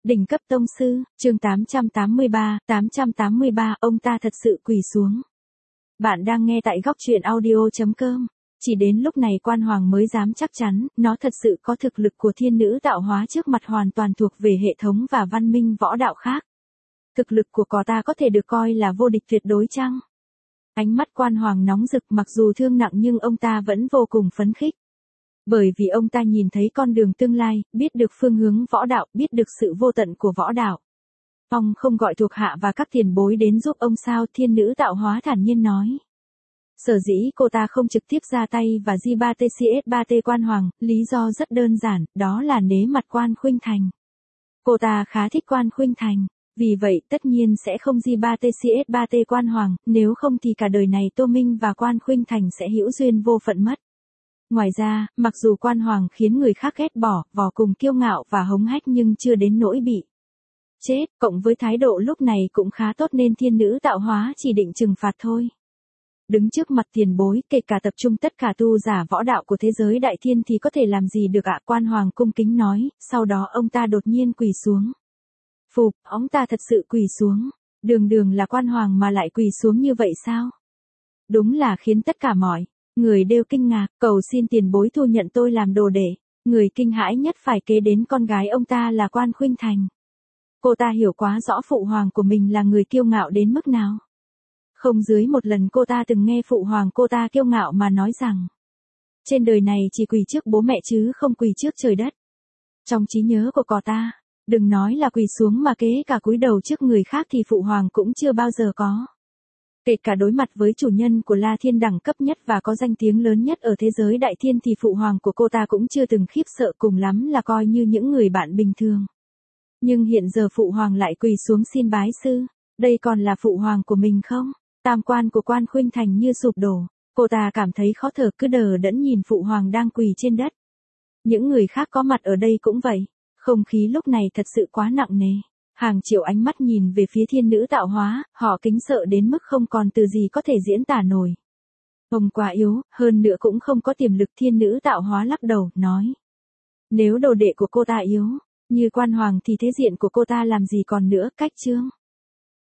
Đỉnh cấp tông sư, chương 883, ông ta thật sự quỳ xuống. Bạn đang nghe tại góc truyện audio.com. Chỉ đến lúc này Quan Hoàng mới dám chắc chắn, nó thật sự có thực lực của thiên nữ tạo hóa trước mặt hoàn toàn thuộc về hệ thống và văn minh võ đạo khác. Thực lực của cô ta có thể được coi là vô địch tuyệt đối chăng? Ánh mắt Quan Hoàng nóng rực, mặc dù thương nặng nhưng ông ta vẫn vô cùng phấn khích. Bởi vì ông ta nhìn thấy con đường tương lai, biết được phương hướng võ đạo, biết được sự vô tận của võ đạo. Ông không gọi thuộc hạ và các tiền bối đến giúp ông sao? Thiên nữ tạo hóa thản nhiên nói. Sở dĩ cô ta không trực tiếp ra tay và G3TCS3T Quan Hoàng, lý do rất đơn giản, đó là nể mặt Quan Khuynh Thành. Cô ta khá thích Quan Khuynh Thành, vì vậy tất nhiên sẽ không G3TCS3T Quan Hoàng, nếu không thì cả đời này Tô Minh và Quan Khuynh Thành sẽ hữu duyên vô phận mất. Ngoài ra, mặc dù Quan Hoàng khiến người khác ghét bỏ, vò cùng kiêu ngạo và hống hách nhưng chưa đến nỗi bị chết, cộng với thái độ lúc này cũng khá tốt nên thiên nữ tạo hóa chỉ định trừng phạt thôi. Đứng trước mặt tiền bối, kể cả tập trung tất cả tu giả võ đạo của thế giới đại thiên thì có thể làm gì được ạ? Quan Hoàng cung kính nói, sau đó ông ta đột nhiên quỳ xuống. Phục, ông ta thật sự quỳ xuống. Đường là Quan Hoàng mà lại quỳ xuống như vậy sao? Đúng là khiến tất cả mọi người đều kinh ngạc, cầu xin tiền bối thu nhận tôi làm đồ đệ. Người kinh hãi nhất phải kể đến con gái ông ta là Quan Khuynh Thành. Cô ta hiểu quá rõ phụ hoàng của mình là người kiêu ngạo đến mức nào. Không dưới một lần cô ta từng nghe phụ hoàng cô ta kiêu ngạo mà nói rằng trên đời này chỉ quỳ trước bố mẹ chứ không quỳ trước trời đất. Trong trí nhớ của cô ta, đừng nói là quỳ xuống mà kế cả cúi đầu trước người khác thì phụ hoàng cũng chưa bao giờ có. Kể cả đối mặt với chủ nhân của La Thiên đẳng cấp nhất và có danh tiếng lớn nhất ở thế giới đại thiên thì phụ hoàng của cô ta cũng chưa từng khiếp sợ, cùng lắm là coi như những người bạn bình thường. Nhưng hiện giờ phụ hoàng lại quỳ xuống xin bái sư, đây còn là phụ hoàng của mình không? Tam quan của Quan Khuynh Thành như sụp đổ, cô ta cảm thấy khó thở cứ đờ đẫn nhìn phụ hoàng đang quỳ trên đất. Những người khác có mặt ở đây cũng vậy, không khí lúc này thật sự quá nặng nề. Hàng triệu ánh mắt nhìn về phía thiên nữ tạo hóa, họ kính sợ đến mức không còn từ gì có thể diễn tả nổi. Ông quá yếu, hơn nữa cũng không có tiềm lực. Thiên nữ tạo hóa lắc đầu, nói. Nếu đồ đệ của cô ta yếu, như Quan Hoàng thì thế diện của cô ta làm gì còn nữa? Cách chương